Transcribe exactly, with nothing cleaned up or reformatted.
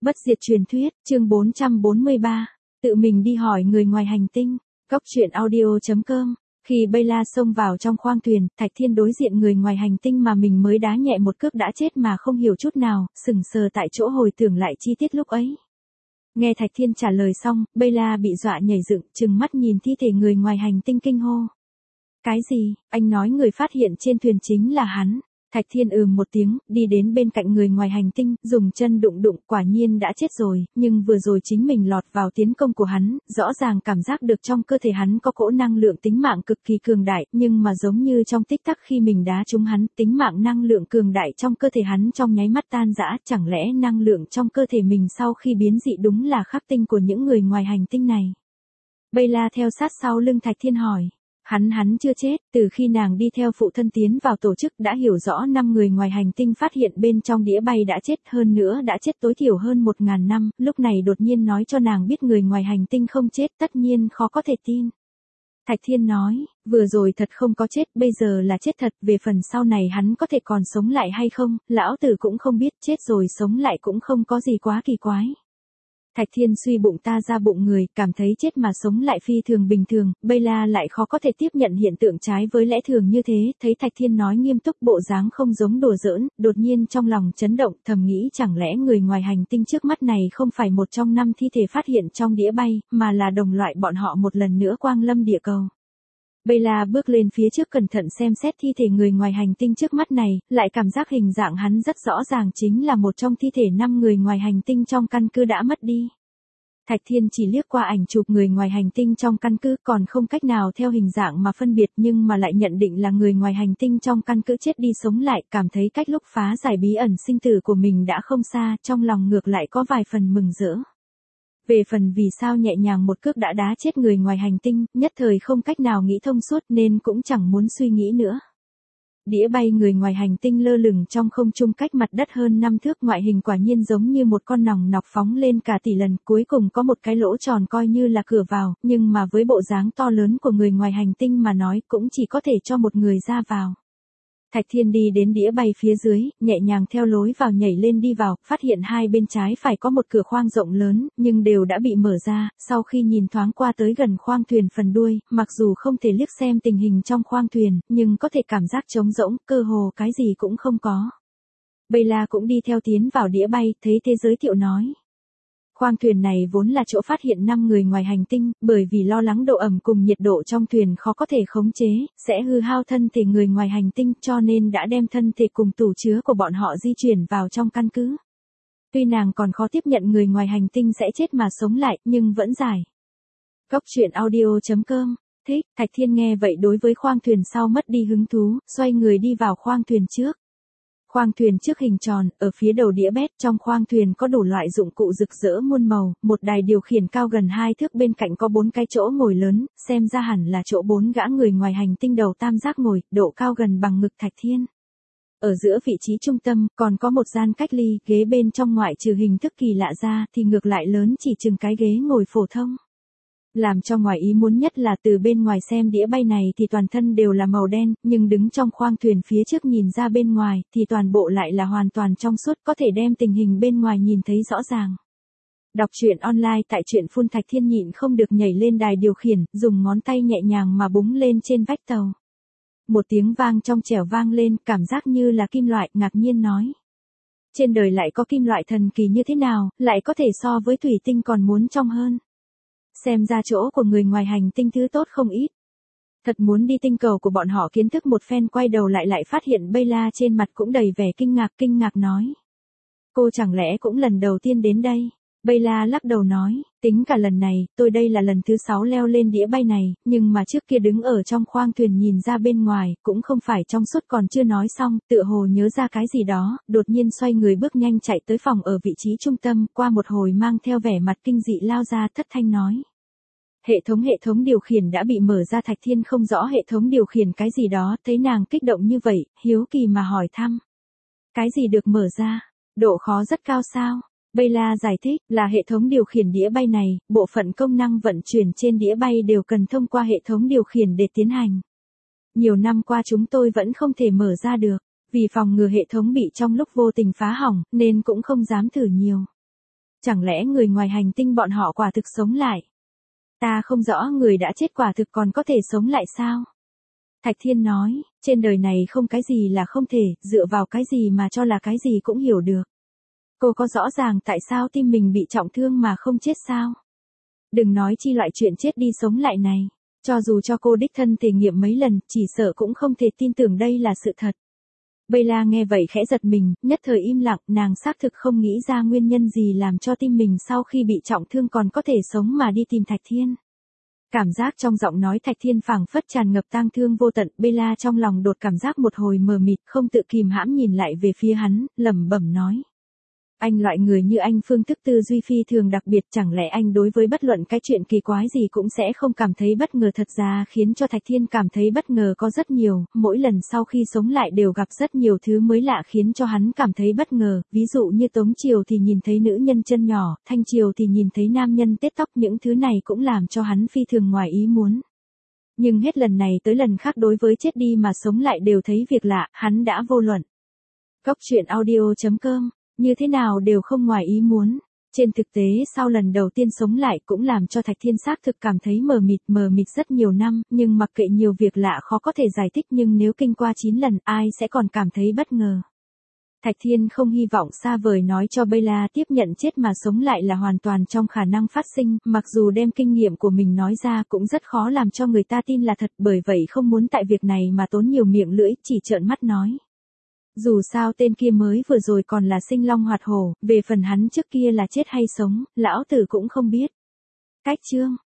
Bất diệt truyền thuyết, chương bốn trăm bốn mươi ba, tự mình đi hỏi người ngoài hành tinh. Cốc truyện audio chấm com. Khi Bella xông vào trong khoang thuyền, Thạch Thiên đối diện người ngoài hành tinh mà mình mới đá nhẹ một cước đã chết mà không hiểu chút nào, sững sờ tại chỗ hồi tưởng lại chi tiết lúc ấy. Nghe Thạch Thiên trả lời xong, Bella bị dọa nhảy dựng, trừng mắt nhìn thi thể người ngoài hành tinh kinh hô. Cái gì, anh nói người phát hiện trên thuyền chính là hắn? Thạch Thiên ừm một tiếng, đi đến bên cạnh người ngoài hành tinh, dùng chân đụng đụng, quả nhiên đã chết rồi, nhưng vừa rồi chính mình lọt vào tiến công của hắn, rõ ràng cảm giác được trong cơ thể hắn có cỗ năng lượng tính mạng cực kỳ cường đại, nhưng mà giống như trong tích tắc khi mình đá trúng hắn, tính mạng năng lượng cường đại trong cơ thể hắn trong nháy mắt tan rã, chẳng lẽ năng lượng trong cơ thể mình sau khi biến dị đúng là khắc tinh của những người ngoài hành tinh này? Bella theo sát sau lưng Thạch Thiên hỏi. Hắn hắn chưa chết, từ khi nàng đi theo phụ thân tiến vào tổ chức đã hiểu rõ năm người ngoài hành tinh phát hiện bên trong đĩa bay đã chết, hơn nữa đã chết tối thiểu hơn một ngàn năm, lúc này đột nhiên nói cho nàng biết người ngoài hành tinh không chết, tất nhiên khó có thể tin. Thạch Thiên nói, vừa rồi thật không có chết, bây giờ là chết thật, về phần sau này hắn có thể còn sống lại hay không, lão tử cũng không biết, chết rồi sống lại cũng không có gì quá kỳ quái. Thạch Thiên suy bụng ta ra bụng người, cảm thấy chết mà sống lại phi thường bình thường, Bella lại khó có thể tiếp nhận hiện tượng trái với lẽ thường như thế, thấy Thạch Thiên nói nghiêm túc bộ dáng không giống đùa giỡn, đột nhiên trong lòng chấn động, thầm nghĩ chẳng lẽ người ngoài hành tinh trước mắt này không phải một trong năm thi thể phát hiện trong đĩa bay, mà là đồng loại bọn họ một lần nữa quang lâm địa cầu. Bella bước lên phía trước cẩn thận xem xét thi thể người ngoài hành tinh trước mắt này, lại cảm giác hình dạng hắn rất rõ ràng chính là một trong thi thể năm người ngoài hành tinh trong căn cứ đã mất đi. Thạch Thiên chỉ liếc qua ảnh chụp người ngoài hành tinh trong căn cứ còn không cách nào theo hình dạng mà phân biệt nhưng mà lại nhận định là người ngoài hành tinh trong căn cứ chết đi sống lại, cảm thấy cách lúc phá giải bí ẩn sinh tử của mình đã không xa, trong lòng ngược lại có vài phần mừng rỡ. Về phần vì sao nhẹ nhàng một cước đã đá chết người ngoài hành tinh, nhất thời không cách nào nghĩ thông suốt nên cũng chẳng muốn suy nghĩ nữa. Đĩa bay người ngoài hành tinh lơ lửng trong không trung cách mặt đất hơn năm thước, ngoại hình quả nhiên giống như một con nòng nọc phóng lên cả tỷ lần, cuối cùng có một cái lỗ tròn coi như là cửa vào, nhưng mà với bộ dáng to lớn của người ngoài hành tinh mà nói cũng chỉ có thể cho một người ra vào. Thạch Thiên đi đến đĩa bay phía dưới, nhẹ nhàng theo lối vào nhảy lên đi vào, phát hiện hai bên trái phải có một cửa khoang rộng lớn, nhưng đều đã bị mở ra, sau khi nhìn thoáng qua tới gần khoang thuyền phần đuôi, mặc dù không thể liếc xem tình hình trong khoang thuyền, nhưng có thể cảm giác trống rỗng, cơ hồ cái gì cũng không có. Bella cũng đi theo tiến vào đĩa bay, thấy thế giới thiệu nói. Khoang thuyền này vốn là chỗ phát hiện năm người ngoài hành tinh, bởi vì lo lắng độ ẩm cùng nhiệt độ trong thuyền khó có thể khống chế, sẽ hư hao thân thể người ngoài hành tinh cho nên đã đem thân thể cùng tủ chứa của bọn họ di chuyển vào trong căn cứ. Tuy nàng còn khó tiếp nhận người ngoài hành tinh sẽ chết mà sống lại, nhưng vẫn giải. Cốc truyện audio chấm com. Thích, Thạch Thiên nghe vậy đối với khoang thuyền sau mất đi hứng thú, xoay người đi vào khoang thuyền trước. Khoang thuyền trước hình tròn, ở phía đầu đĩa bét, trong khoang thuyền có đủ loại dụng cụ rực rỡ muôn màu, một đài điều khiển cao gần hai thước bên cạnh có bốn cái chỗ ngồi lớn, xem ra hẳn là chỗ bốn gã người ngoài hành tinh đầu tam giác ngồi, độ cao gần bằng ngực Thạch Thiên. Ở giữa vị trí trung tâm, còn có một gian cách ly, ghế bên trong ngoại trừ hình thức kỳ lạ ra thì ngược lại lớn chỉ chừng cái ghế ngồi phổ thông. Làm cho ngoài ý muốn nhất là từ bên ngoài xem đĩa bay này thì toàn thân đều là màu đen, nhưng đứng trong khoang thuyền phía trước nhìn ra bên ngoài thì toàn bộ lại là hoàn toàn trong suốt, có thể đem tình hình bên ngoài nhìn thấy rõ ràng. Đọc truyện online tại truyện phun Thạch Thiên nhịn không được nhảy lên đài điều khiển, dùng ngón tay nhẹ nhàng mà búng lên trên vách tàu. Một tiếng vang trong trẻo vang lên, cảm giác như là kim loại, ngạc nhiên nói. Trên đời lại có kim loại thần kỳ như thế nào, lại có thể so với thủy tinh còn muốn trong hơn. Xem ra chỗ của người ngoài hành tinh thứ tốt không ít. Thật muốn đi tinh cầu của bọn họ kiến thức một phen, quay đầu lại lại phát hiện Bella trên mặt cũng đầy vẻ kinh ngạc, kinh ngạc nói. Cô chẳng lẽ cũng lần đầu tiên đến đây? Bella lắc đầu nói, tính cả lần này, tôi đây là lần thứ sáu leo lên đĩa bay này, nhưng mà trước kia đứng ở trong khoang thuyền nhìn ra bên ngoài, cũng không phải trong suốt. Còn chưa nói xong, tựa hồ nhớ ra cái gì đó, đột nhiên xoay người bước nhanh chạy tới phòng ở vị trí trung tâm, qua một hồi mang theo vẻ mặt kinh dị lao ra, thất thanh nói. Hệ thống hệ thống điều khiển đã bị mở ra. Thạch Thiên không rõ hệ thống điều khiển cái gì đó, thấy nàng kích động như vậy, hiếu kỳ mà hỏi thăm. Cái gì được mở ra? Độ khó rất cao sao? Bella giải thích, là hệ thống điều khiển đĩa bay này, bộ phận công năng vận chuyển trên đĩa bay đều cần thông qua hệ thống điều khiển để tiến hành. Nhiều năm qua chúng tôi vẫn không thể mở ra được, vì phòng ngừa hệ thống bị trong lúc vô tình phá hỏng, nên cũng không dám thử nhiều. Chẳng lẽ người ngoài hành tinh bọn họ quả thực sống lại? Ta không rõ người đã chết quả thực còn có thể sống lại sao? Thạch Thiên nói, trên đời này không cái gì là không thể, dựa vào cái gì mà cho là cái gì cũng hiểu được. Cô có rõ ràng tại sao tim mình bị trọng thương mà không chết sao? Đừng nói chi loại chuyện chết đi sống lại này. Cho dù cho cô đích thân thể nghiệm mấy lần, chỉ sợ cũng không thể tin tưởng đây là sự thật. Bella nghe vậy khẽ giật mình, nhất thời im lặng, nàng xác thực không nghĩ ra nguyên nhân gì làm cho tim mình sau khi bị trọng thương còn có thể sống mà đi tìm Thạch Thiên. Cảm giác trong giọng nói Thạch Thiên phảng phất tràn ngập tang thương vô tận, Bella trong lòng đột cảm giác một hồi mờ mịt, không tự kìm hãm nhìn lại về phía hắn, lẩm bẩm nói. Anh loại người như anh phương thức tư duy phi thường đặc biệt, chẳng lẽ anh đối với bất luận cái chuyện kỳ quái gì cũng sẽ không cảm thấy bất ngờ? Thật ra khiến cho Thạch Thiên cảm thấy bất ngờ có rất nhiều, mỗi lần sau khi sống lại đều gặp rất nhiều thứ mới lạ khiến cho hắn cảm thấy bất ngờ, ví dụ như Tống Triều thì nhìn thấy nữ nhân chân nhỏ, Thanh Triều thì nhìn thấy nam nhân tết tóc, những thứ này cũng làm cho hắn phi thường ngoài ý muốn. Nhưng hết lần này tới lần khác đối với chết đi mà sống lại đều thấy việc lạ, hắn đã vô luận. Cốc truyện audio chấm com như thế nào đều không ngoài ý muốn. Trên thực tế sau lần đầu tiên sống lại cũng làm cho Thạch Thiên xác thực cảm thấy mờ mịt mờ mịt rất nhiều năm, nhưng mặc kệ nhiều việc lạ khó có thể giải thích, nhưng nếu kinh qua chín lần ai sẽ còn cảm thấy bất ngờ. Thạch Thiên không hy vọng xa vời nói cho Bella tiếp nhận chết mà sống lại là hoàn toàn trong khả năng phát sinh, mặc dù đem kinh nghiệm của mình nói ra cũng rất khó làm cho người ta tin là thật, bởi vậy không muốn tại việc này mà tốn nhiều miệng lưỡi, chỉ trợn mắt nói. Dù sao tên kia mới vừa rồi còn là sinh long hoạt hổ, về phần hắn trước kia là chết hay sống, lão tử cũng không biết. Cách chương